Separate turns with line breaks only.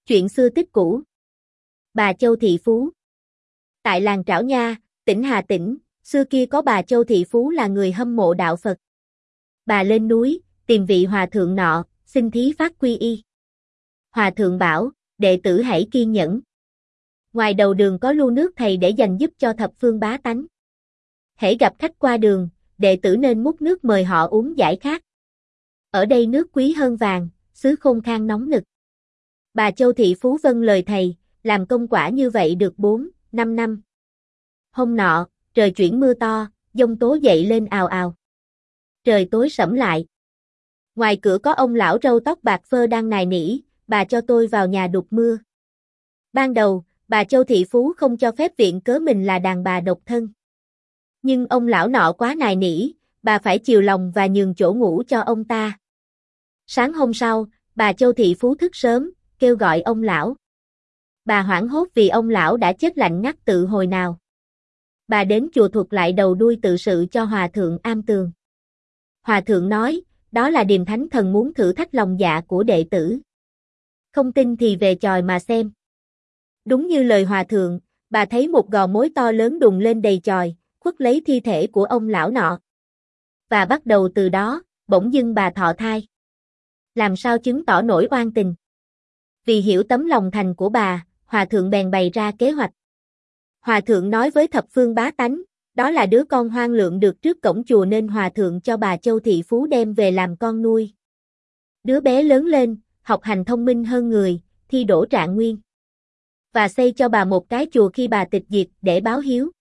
Chuyện xưa tích cũ. Bà Châu Thị Phú. Tại làng Trảo Nha, tỉnh Hà Tĩnh, xưa kia có bà Châu Thị Phú là người hâm mộ đạo Phật. Bà lên núi, tìm vị hòa thượng nọ, xin thí phát quy y. Hòa thượng bảo, đệ tử hãy kiên nhẫn. Ngoài đầu đường có lu nước thầy để dành giúp cho thập phương bá tánh. Hễ gặp khách qua đường, đệ tử nên múc nước mời họ uống giải khát. Ở đây nước quý hơn vàng, xứ khôn khan nóng nực. Bà Châu Thị Phú vâng lời thầy, làm công quả như vậy được 4-5 năm. Hôm nọ, trời chuyển mưa to, giông tố dậy lên ào ào. Trời tối sẫm lại. Ngoài cửa có ông lão râu tóc bạc phơ đang nài nỉ, bà cho tôi vào nhà đục mưa. Ban đầu, bà Châu Thị Phú không cho phép viện cớ mình là đàn bà độc thân. Nhưng ông lão nọ quá nài nỉ, bà phải chiều lòng và nhường chỗ ngủ cho ông ta. Sáng hôm sau, bà Châu Thị Phú thức sớm, kêu gọi ông lão. Bà hoảng hốt vì ông lão đã chết lạnh ngắt tự hồi nào. Bà đến chùa thuật lại đầu đuôi tự sự cho Hòa thượng am tường. Hòa thượng nói, đó là Điềm Thánh Thần muốn thử thách lòng dạ của đệ tử. Không tin thì về chòi mà xem. Đúng như lời Hòa thượng, bà thấy một gò mối to lớn đùng lên đầy chòi, khuất lấy thi thể của ông lão nọ. Và bắt đầu từ đó, bỗng dưng bà thọ thai. Làm sao chứng tỏ nổi oan tình? Vì hiểu tấm lòng thành của bà, Hòa thượng bèn bày ra kế hoạch. Hòa thượng nói với thập phương bá tánh, đó là đứa con hoang lượng được trước cổng chùa nên Hòa thượng cho bà Châu Thị Phú đem về làm con nuôi. Đứa bé lớn lên, học hành thông minh hơn người, thi đỗ trạng nguyên. Và xây cho bà một cái chùa khi bà tịch diệt để báo hiếu.